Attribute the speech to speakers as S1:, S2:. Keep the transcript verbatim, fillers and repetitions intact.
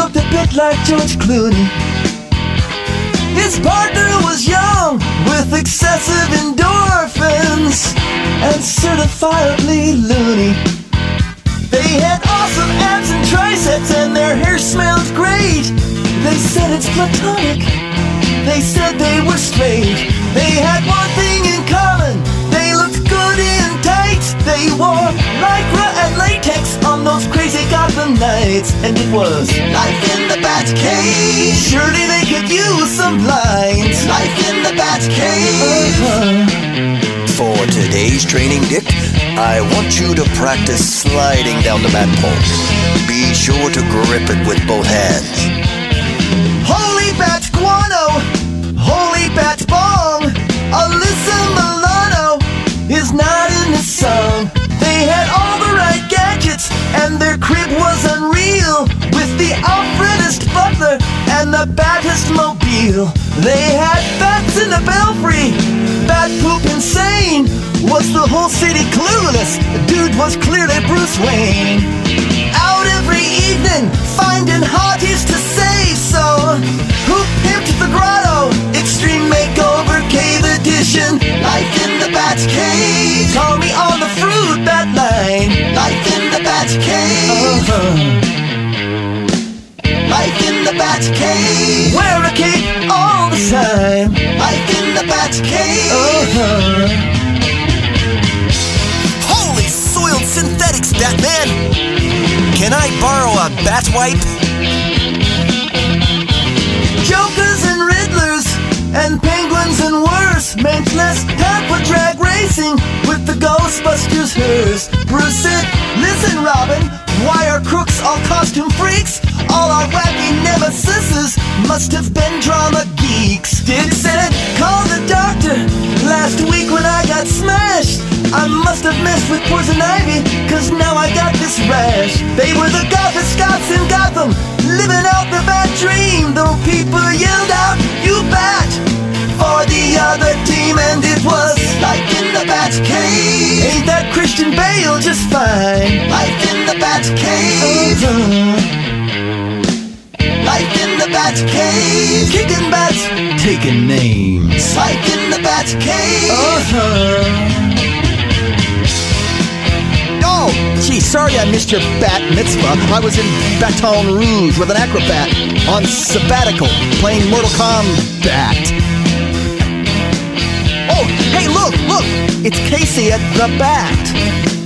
S1: looked a bit like George Clooney. His partner was young, with excessive endorphins, and certifiably loony. They had awesome abs and triceps, and their hair smelled great. They said it's platonic. They said they were straight. They had one thing in common: they looked good in tights. They wore lycra and latex on those crazy Gotham nights, and it was life in the Batcave. Surely they could use some lines. Life in the Batcave. Uh-huh.
S2: For today's training, Dick, I want you to practice sliding down the bat pole. Be sure to grip it with both hands.
S1: Holy bat guano, holy bat bong. Alyssa Milano is not in the song. They had all the right gadgets, and their crib was unreal, with the Alfredest butler and the baddest mobile. They had bats in the belfry, bat poop insane. Was the whole city clueless? Dude was clearly Bruce Wayne. Out every evening, finding hotties to save. So, who pimped the grotto? Extreme Makeover Cave Edition. Life in the Batcave. Call me on the fruit bat line. Life in the Batcave. Uh-huh. Life in the Batcave. Wear a cape all the time. Life in the Batcave. Uh-huh.
S2: Holy soiled synthetics, Batman! Can I borrow a bat wipe?
S1: Jokers and Riddlers and penguins and worse meant less Tampa drag racing with the Ghostbusters hearse. Bruce said, listen Robin, why are crooks all costume freaks? All our wacky nemesises must have been drama geeks. Dick said, call the doctor. Last week when I got smashed, I must have messed with poison ivy, cause now I got this rash. They were the Gothic Scots in Gotham, living out the bad dream, though people yelled out, you bat, for the other team. And it was life in the Batcave. Ain't that Christian Bale just fine? Life in the Batcave. Uh-huh. Life in the Batcave. Kicking bats, taking names. Life in the Batcave. Uh-huh.
S3: Oh, gee, sorry I missed your bat mitzvah. I was in Baton Rouge with an acrobat on sabbatical playing Mortal Kombat. Oh, hey, look, look! It's Casey at the Bat.